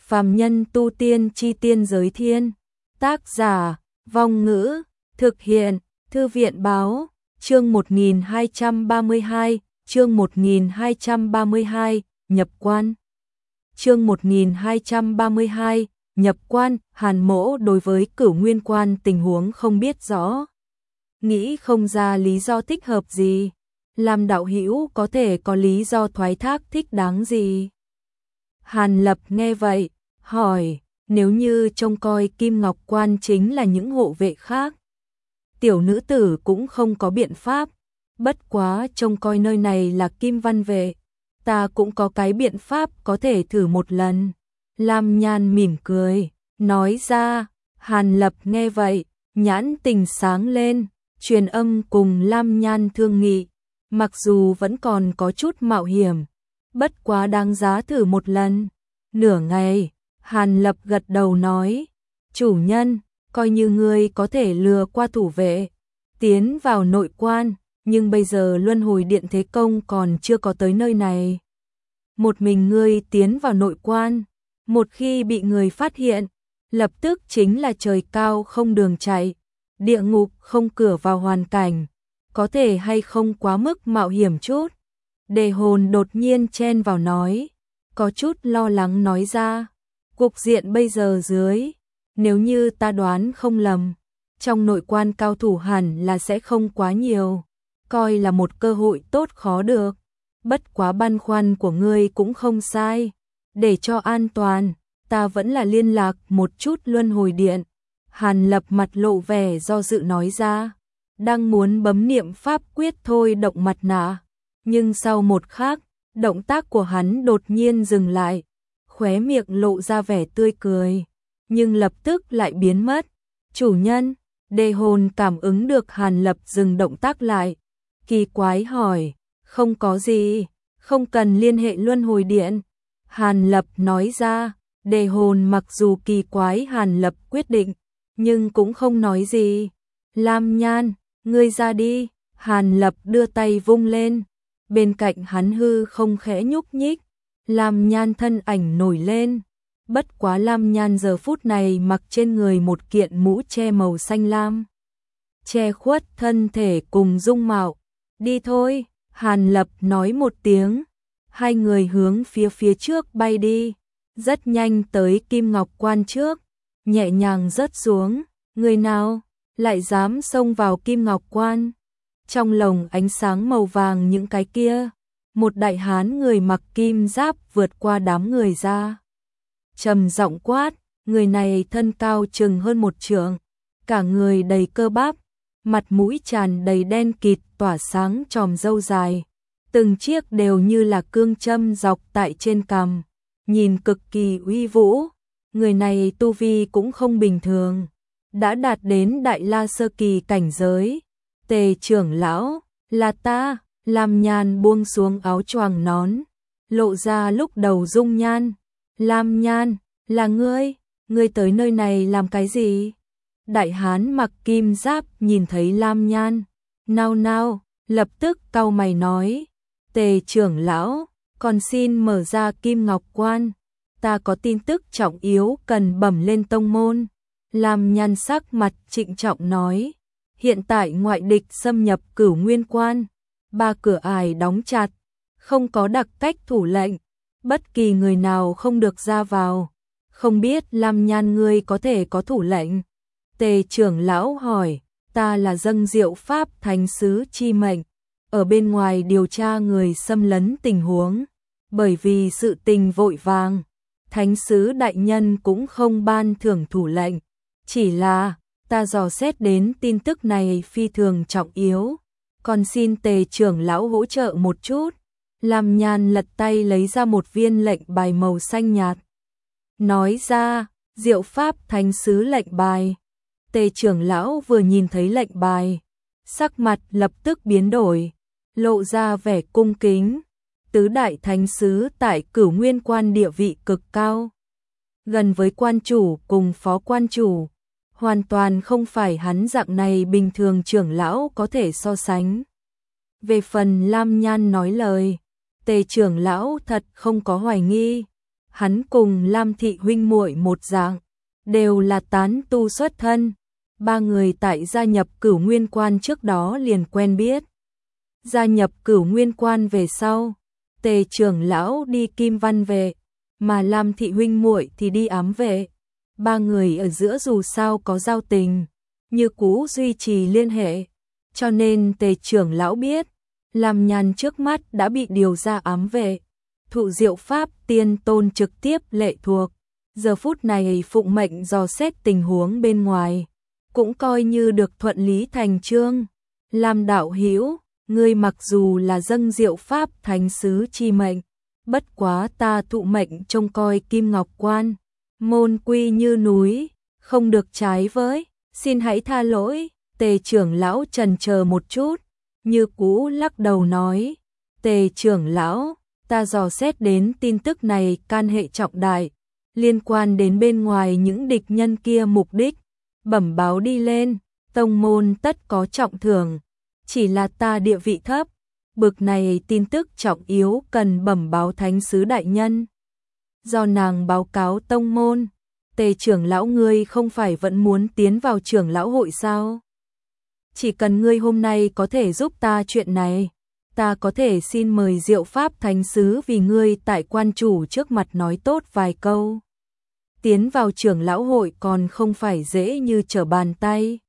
Phàm nhân tu tiên chi tiên giới thiên. Tác giả, Vong Ngữ, thực hiện, Thư viện Báo, chương 1232, chương 1232, nhập quan. Chương 1232, nhập quan. Hàn Mỗ đối với Cửu Nguyên Quan tình huống không biết rõ, nghĩ không ra lý do thích hợp gì. Làm đạo hữu có thể có lý do thoái thác thích đáng gì? Hàn Lập nghe vậy, hỏi, nếu như trông coi Kim Ngọc Quan chính là những hộ vệ khác, tiểu nữ tử cũng không có biện pháp, bất quá trông coi nơi này là Kim Văn vệ, ta cũng có cái biện pháp có thể thử một lần. Lam Nhan mỉm cười, nói ra. Hàn Lập nghe vậy, nhãn tình sáng lên, truyền âm cùng Lam Nhan thương nghị, mặc dù vẫn còn có chút mạo hiểm, bất quá đáng giá thử một lần. Nửa ngày, Hàn Lập gật đầu nói, chủ nhân, coi như ngươi có thể lừa qua thủ vệ, tiến vào nội quan, nhưng bây giờ luân hồi điện thế công còn chưa có tới nơi này. Một mình ngươi tiến vào nội quan, một khi bị người phát hiện, lập tức chính là trời cao không đường chạy, địa ngục không cửa vào hoàn cảnh, có thể hay không quá mức mạo hiểm chút? Đề Hồn đột nhiên chen vào nói, có chút lo lắng nói ra, cục diện bây giờ dưới, nếu như ta đoán không lầm, trong nội quan cao thủ hẳn là sẽ không quá nhiều, coi là một cơ hội tốt khó được. Bất quá băn khoăn của ngươi cũng không sai, để cho an toàn, ta vẫn là liên lạc một chút luân hồi điện. Hàn Lập mặt lộ vẻ do dự nói ra, đang muốn bấm niệm pháp quyết thôi động mặt nạ, nhưng sau một khắc, động tác của hắn đột nhiên dừng lại, khóe miệng lộ ra vẻ tươi cười, nhưng lập tức lại biến mất. Chủ nhân, Đề Hồn cảm ứng được Hàn Lập dừng động tác lại, kỳ quái hỏi, không có gì, không cần liên hệ luân hồi điện. Hàn Lập nói ra. Đề Hồn mặc dù kỳ quái Hàn Lập quyết định, nhưng cũng không nói gì. Lam Nhan, ngươi ra đi. Hàn Lập đưa tay vung lên, bên cạnh hắn hư không khẽ nhúc nhích, Lam Nhan thân ảnh nổi lên. Bất quá Lam Nhan giờ phút này mặc trên người một kiện mũ che màu xanh lam, che khuất thân thể cùng dung mạo. Đi thôi, Hàn Lập nói một tiếng, hai người hướng phía trước bay đi. Rất nhanh tới Kim Ngọc Quan trước, nhẹ nhàng rớt xuống, người nào lại dám xông vào Kim Ngọc Quan? Trong lồng ánh sáng màu vàng những cái kia, một đại hán người mặc kim giáp vượt qua đám người ra, trầm giọng quát, người này thân cao chừng hơn một trượng, cả người đầy cơ bắp, mặt mũi tràn đầy đen kịt tỏa sáng chòm râu dài, từng chiếc đều như là cương châm dọc tại trên cằm, nhìn cực kỳ uy vũ. Người này tu vi cũng không bình thường, đã đạt đến Đại La sơ kỳ cảnh giới. Tề trưởng lão, là ta. Lam Nhan buông xuống áo choàng nón, lộ ra lúc đầu dung nhan. Lam Nhan, là ngươi tới nơi này làm cái gì? Đại hán mặc kim giáp nhìn thấy Lam Nhan, nao nao, lập tức cau mày nói, Tề trưởng lão, còn xin mở ra Kim Ngọc Quan, ta có tin tức trọng yếu cần bẩm lên tông môn. Lam Nhan sắc mặt trịnh trọng nói, hiện tại ngoại địch xâm nhập Cửu Nguyên Quan, 3 cửa ải đóng chặt, không có đặc cách thủ lệnh, bất kỳ người nào không được ra vào. Không biết Lam Nhan ngươi có thể có thủ lệnh? Tề trưởng lão hỏi, ta là dâng diệu pháp thánh sứ chi mệnh, ở bên ngoài điều tra người xâm lấn tình huống, bởi vì sự tình vội vàng, thánh sứ đại nhân cũng không ban thưởng thủ lệnh, chỉ là ta dò xét đến tin tức này phi thường trọng yếu, còn xin Tề trưởng lão hỗ trợ một chút. Lam Nhan lật tay lấy ra một viên lệnh bài màu xanh nhạt, nói ra, diệu pháp thánh sứ lệnh bài. Tề trưởng lão vừa nhìn thấy lệnh bài, sắc mặt lập tức biến đổi, lộ ra vẻ cung kính. Tứ đại thánh sứ tại Cửu Nguyên Quan địa vị cực cao, gần với quan chủ cùng phó quan chủ, hoàn toàn không phải hắn dạng này bình thường trưởng lão có thể so sánh. Về phần Lam Nhan nói lời, Tề trưởng lão thật không có hoài nghi, hắn cùng Lam thị huynh muội một dạng, đều là tán tu xuất thân. Ba người tại gia nhập Cửu Nguyên Quan trước đó liền quen biết. Gia nhập Cửu Nguyên Quan về sau, Tề trưởng lão đi Kim Văn vệ, mà Lam thị huynh muội thì đi Ám vệ. Ba người ở giữa dù sao có giao tình, như cũ duy trì liên hệ, cho nên Tề trưởng lão biết, Lam Nhan trước mắt đã bị điều ra Ám vệ. Thụ Diệu Pháp Tiên Tôn trực tiếp lệ thuộc, giờ phút này phụng mệnh dò xét tình huống bên ngoài, cũng coi như được thuận lý thành chương. Lam đạo hữu, ngươi mặc dù là dâng Diệu Pháp thánh sứ chi mệnh, bất quá ta thụ mệnh trông coi Kim Ngọc Quan, môn quy như núi, không được trái với, xin hãy tha lỗi. Tề trưởng lão chần chờ một chút, như cũ lắc đầu nói, Tề trưởng lão, ta dò xét đến tin tức này can hệ trọng đại, liên quan đến bên ngoài những địch nhân kia mục đích, bẩm báo đi lên, tông môn tất có trọng thưởng, chỉ là ta địa vị thấp, bực này tin tức trọng yếu cần bẩm báo thánh sứ đại nhân. Do nàng báo cáo tông môn. Tề trưởng lão, ngươi không phải vẫn muốn tiến vào trưởng lão hội sao? Chỉ cần ngươi hôm nay có thể giúp ta chuyện này, ta có thể xin mời Diệu Pháp thánh sứ vì ngươi tại quan chủ trước mặt nói tốt vài câu. Tiến vào trưởng lão hội còn không phải dễ như trở bàn tay.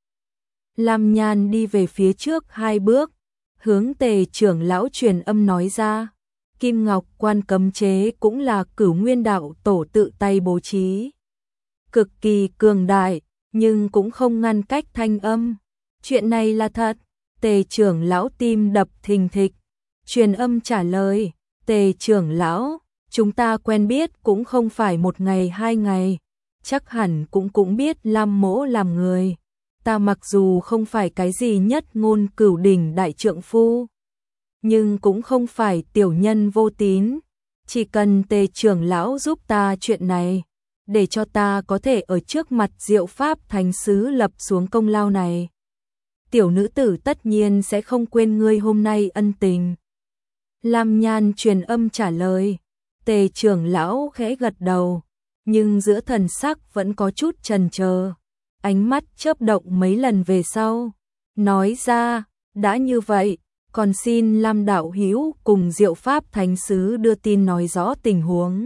Lam Nhan đi về phía trước 2 bước, hướng Tề trưởng lão truyền âm nói ra, Kim Ngọc Quan cấm chế cũng là Cửu Nguyên đạo tổ tự tay bố trí, cực kỳ cường đại, nhưng cũng không ngăn cách thanh âm. Chuyện này là thật. Tề trưởng lão tim đập thình thịch, truyền âm trả lời, Tề trưởng lão, chúng ta quen biết cũng không phải 1 ngày 2 ngày, chắc hẳn cũng biết Lam mỗ làm người. Ta mặc dù không phải cái gì nhất ngôn cửu đỉnh đại trượng phu, nhưng cũng không phải tiểu nhân vô tín, chỉ cần Tề trưởng lão giúp ta chuyện này, để cho ta có thể ở trước mặt Diệu Pháp thánh sứ lập xuống công lao này, tiểu nữ tử tất nhiên sẽ không quên ngươi hôm nay ân tình. Lam Nhan truyền âm trả lời, Tề trưởng lão khẽ gật đầu, nhưng giữa thần sắc vẫn có chút chần chờ, ánh mắt chớp động mấy lần về sau, nói ra, đã như vậy, còn xin Lam đạo hữu cùng Diệu Pháp thánh sứ đưa tin nói rõ tình huống.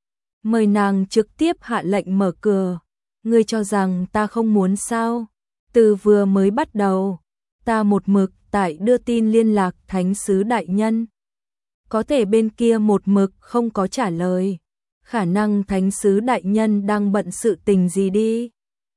Mời nàng trực tiếp hạ lệnh mở cửa. Ngươi cho rằng ta không muốn sao? Từ vừa mới bắt đầu, ta một mực tại đưa tin liên lạc thánh sứ đại nhân. Có thể bên kia một mực không có trả lời, khả năng thánh sứ đại nhân đang bận sự tình gì đi.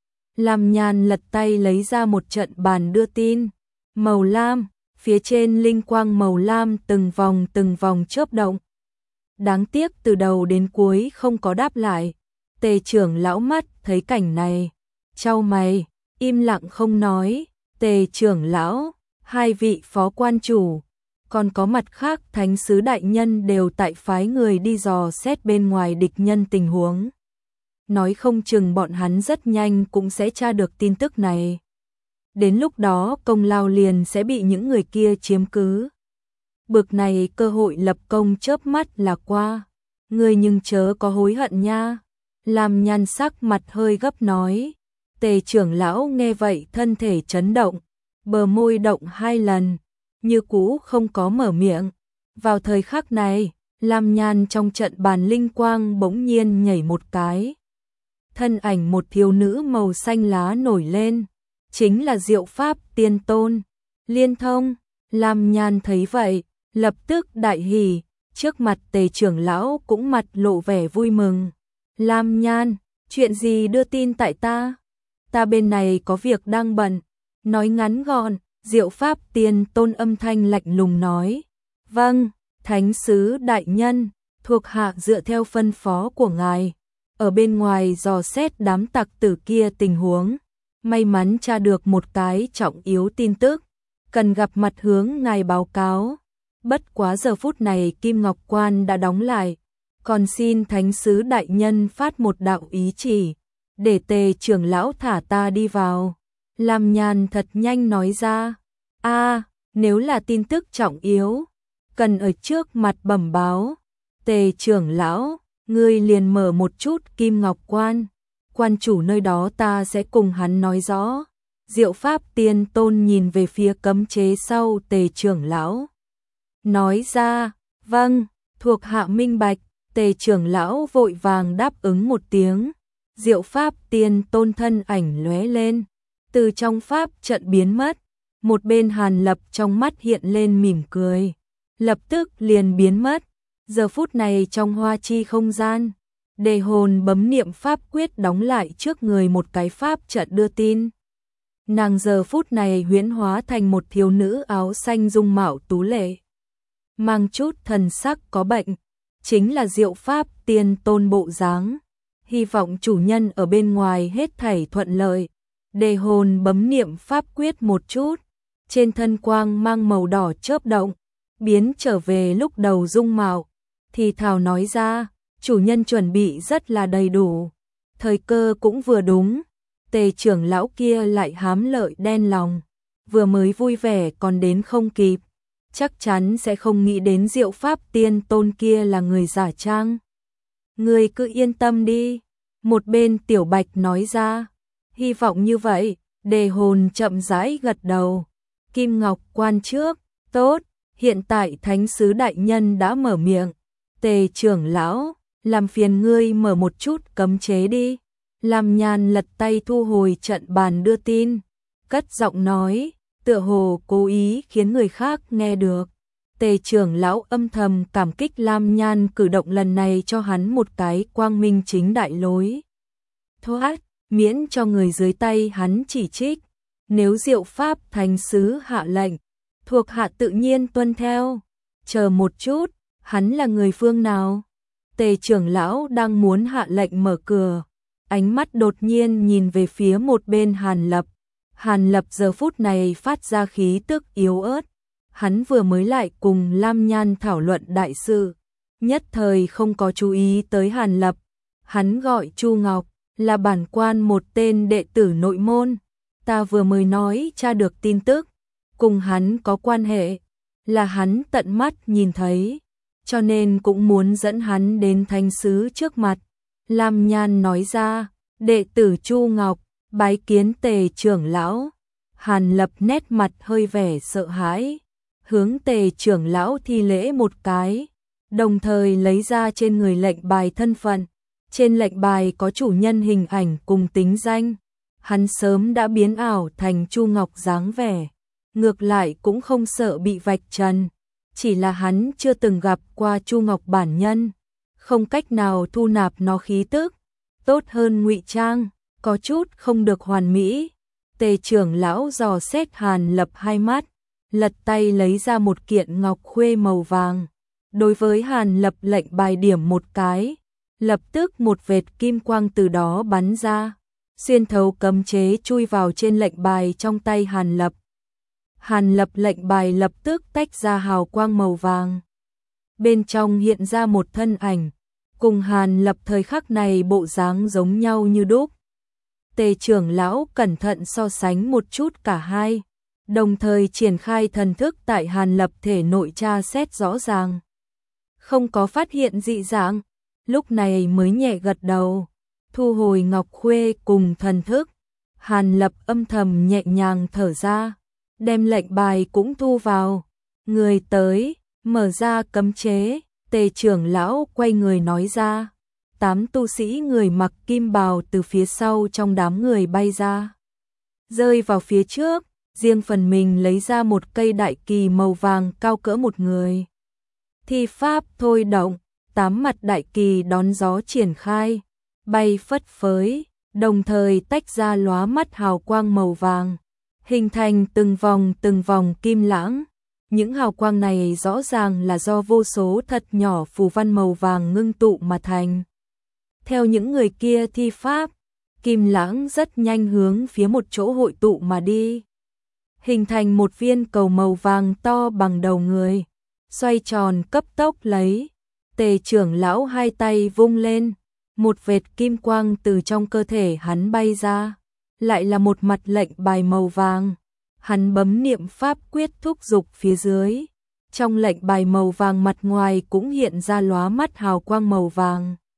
Lam Nhan lật tay lấy ra một trận bàn đưa tin, màu lam, phía trên linh quang màu lam từng vòng chớp động. Đáng tiếc từ đầu đến cuối không có đáp lại. Tề trưởng lão mắt thấy cảnh này, chau mày, im lặng không nói. Tề trưởng lão, 2 vị phó quan chủ, còn có mặt khác thánh sứ đại nhân đều tại phái người đi dò xét bên ngoài địch nhân tình huống. Nói không chừng bọn hắn rất nhanh cũng sẽ tra được tin tức này. Đến lúc đó công lao liền sẽ bị những người kia chiếm cứ. Bực này cơ hội lập công chớp mắt là qua. Ngươi nhưng chớ có hối hận nha. Lam Nhan sắc mặt hơi gấp nói. Tề trưởng lão nghe vậy thân thể chấn động, bờ môi động 2 lần, như cũ không có mở miệng. Vào thời khắc này, Lam Nhan trong trận bàn linh quang bỗng nhiên nhảy một cái. Thân ảnh một thiếu nữ màu xanh lá nổi lên, chính là Diệu Pháp Tiên Tôn. Liên thông. Lam Nhan thấy vậy, lập tức đại hỉ, trước mặt Tề trưởng lão cũng mặt lộ vẻ vui mừng. Lam Nhan, chuyện gì đưa tin tại ta? Ta bên này có việc đang bận. Nói ngắn gọn, Diệu Pháp Tiên Tôn âm thanh lạnh lùng nói. Vâng, thánh sứ đại nhân, thuộc hạ dựa theo phân phó của ngài, ở bên ngoài dò xét đám tặc tử kia tình huống, may mắn tra được một cái trọng yếu tin tức, cần gặp mặt hướng ngài báo cáo. Bất quá giờ phút này Kim Ngọc Quan đã đóng lại, còn xin thánh sứ đại nhân phát một đạo ý chỉ, để Tề trưởng lão thả ta đi vào. Lam Nhan thật nhanh nói ra, nếu là tin tức trọng yếu, cần ở trước mặt bẩm báo. Tề trưởng lão, ngươi liền mở một chút Kim Ngọc Quan, quan chủ nơi đó ta sẽ cùng hắn nói rõ. Diệu Pháp Tiên Tôn nhìn về phía cấm chế sau Tề trưởng lão, nói ra, vâng, thuộc hạ minh bạch. Tề trưởng lão vội vàng đáp ứng một tiếng. Diệu Pháp Tiên Tôn thân ảnh lóe lên, từ trong pháp trận biến mất. Một bên Hàn Lập trong mắt hiện lên mỉm cười, lập tức liền biến mất. Giờ phút này trong hoa chi không gian, Đề Hồn bấm niệm pháp quyết đóng lại trước người một cái pháp trận đưa tin. Nàng giờ phút này huyễn hóa thành một thiếu nữ áo xanh dung mạo tú lệ, mang chút thần sắc có bệnh, chính là Diệu Pháp Tiên Tôn bộ dáng. Hy vọng chủ nhân ở bên ngoài hết thảy thuận lợi. Đề Hồn bấm niệm pháp quyết một chút, trên thân quang mang màu đỏ chớp động, biến trở về lúc đầu dung mạo, thì thào nói ra, chủ nhân chuẩn bị rất là đầy đủ, thời cơ cũng vừa đúng. Tề trưởng lão kia lại hám lợi đen lòng, vừa mới vui vẻ còn đến không kịp, chắc chắn sẽ không nghĩ đến Diệu Pháp Tiên Tôn kia là người giả trang. Ngươi cứ yên tâm đi, một bên Tiểu Bạch nói ra. Hy vọng như vậy. Đề Hồn chậm rãi gật đầu. Kim Ngọc Quan trước, tốt, hiện tại Thánh sứ đại nhân đã mở miệng. Tề trưởng lão, làm phiền ngươi mở một chút cấm chế đi. Lam Nhan lật tay thu hồi trận bàn đưa tin, cất giọng nói, tựa hồ cố ý khiến người khác nghe được. Tề trưởng lão âm thầm cảm kích Lam Nhan cử động lần này cho hắn một cái quang minh chính đại lối thoát, miễn cho người dưới tay hắn chỉ trích. Nếu Diệu Pháp Thánh sứ hạ lệnh, thuộc hạ tự nhiên tuân theo. Chờ một chút, hắn là người phương nào? Tề trưởng lão đang muốn hạ lệnh mở cửa, ánh mắt đột nhiên nhìn về phía một bên Hàn Lập. Hàn Lập giờ phút này phát ra khí tức yếu ớt. Hắn vừa mới lại cùng Lam Nhan thảo luận đại sự, nhất thời không có chú ý tới Hàn Lập. Hắn gọi Chu Ngọc, là bản quan một tên đệ tử nội môn. Ta vừa mới nói tra được tin tức, cùng hắn có quan hệ, là hắn tận mắt nhìn thấy, cho nên cũng muốn dẫn hắn đến thánh sứ trước mặt. Lam Nhan nói ra, đệ tử Chu Ngọc, bái kiến Tề trưởng lão. Hàn Lập nét mặt hơi vẻ sợ hãi, hướng Tề trưởng lão thi lễ một cái, đồng thời lấy ra trên người lệnh bài thân phận. Trên lệnh bài có chủ nhân hình ảnh cùng tính danh. Hắn sớm đã biến ảo thành Chu Ngọc dáng vẻ, ngược lại cũng không sợ bị vạch trần, chỉ là hắn chưa từng gặp qua Chu Ngọc bản nhân, không cách nào thu nạp nó khí tức, tốt hơn ngụy trang, có chút không được hoàn mỹ. Tề trưởng lão dò xét Hàn Lập hai mắt, lật tay lấy ra một kiện ngọc khuê màu vàng, đối với Hàn Lập lệnh bài điểm một cái, lập tức một vệt kim quang từ đó bắn ra, xuyên thấu cấm chế chui vào trên lệnh bài trong tay Hàn Lập. Hàn Lập lệnh bài lập tức tách ra hào quang màu vàng, bên trong hiện ra một thân ảnh, cùng Hàn Lập thời khắc này bộ dáng giống nhau như đúc. Tề trưởng lão cẩn thận so sánh một chút cả hai, đồng thời triển khai thần thức tại Hàn Lập thể nội tra xét rõ ràng. Không có phát hiện dị dạng, lúc này mới nhẹ gật đầu, thu hồi ngọc khuê cùng thần thức. Hàn Lập âm thầm nhẹ nhàng thở ra, đem lệnh bài cũng thu vào. Người tới, mở ra cấm chế. Tề trưởng lão quay người nói ra. 8 tu sĩ người mặc kim bào từ phía sau trong đám người bay ra, rơi vào phía trước, riêng phần mình lấy ra một cây đại kỳ màu vàng cao cỡ một người. Thi pháp thôi động, 8 mặt đại kỳ đón gió triển khai, bay phất phới, đồng thời tách ra lóa mắt hào quang màu vàng, hình thành từng vòng kim lãng. Những hào quang này rõ ràng là do vô số thật nhỏ phù văn màu vàng ngưng tụ mà thành. Theo những người kia thi pháp, kim lãng rất nhanh hướng phía một chỗ hội tụ mà đi, hình thành một viên cầu màu vàng to bằng đầu người, xoay tròn cấp tốc lấy. Tề trưởng lão hai tay vung lên, một vệt kim quang từ trong cơ thể hắn bay ra, lại là một mặt lệnh bài màu vàng. Hắn bấm niệm pháp quyết thúc giục phía dưới, trong lệnh bài màu vàng mặt ngoài cũng hiện ra lóa mắt hào quang màu vàng.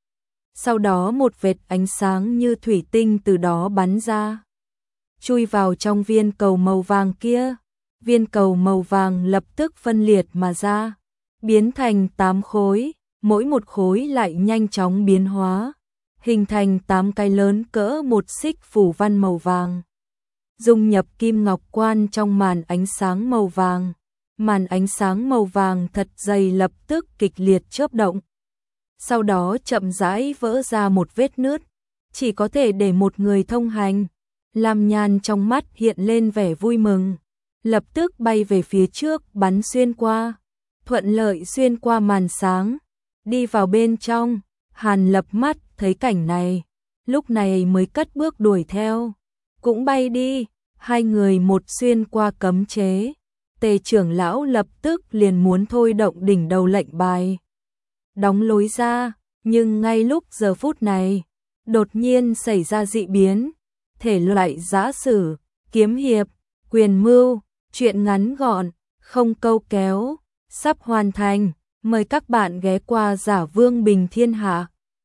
Sau đó một vệt ánh sáng như thủy tinh từ đó bắn ra, chui vào trong viên cầu màu vàng kia. Viên cầu màu vàng lập tức phân liệt mà ra, biến thành 8 khối, mỗi một khối lại nhanh chóng biến hóa, hình thành 8 cái lớn cỡ một xích phủ văn màu vàng. Dung nhập kim ngọc quan trong màn ánh sáng màu vàng. Màn ánh sáng màu vàng thật dày lập tức kịch liệt chớp động. Sau đó chậm rãi vỡ ra một vết nứt, chỉ có thể để một người thông hành. Lam Nhan trong mắt hiện lên vẻ vui mừng, lập tức bay về phía trước bắn xuyên qua, thuận lợi xuyên qua màn sáng, đi vào bên trong. Hàn Lập mắt thấy cảnh này, lúc này mới cất bước đuổi theo, cũng bay đi, hai người một xuyên qua cấm chế. Tề trưởng lão lập tức liền muốn thôi động đỉnh đầu lệnh bài, đóng lối ra, nhưng ngay lúc giờ phút này, đột nhiên xảy ra dị biến, thể loại giã sử, kiếm hiệp, quyền mưu, truyện ngắn gọn, không câu kéo, sắp hoàn thành, mời các bạn ghé qua Giả Vương Bình Thiên Hạ.